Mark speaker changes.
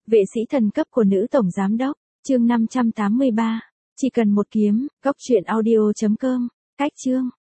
Speaker 1: Vệ sĩ thần cấp của nữ tổng giám đốc, chương 583. Chỉ cần một kiếm, cóc truyện audio.com, cách chương.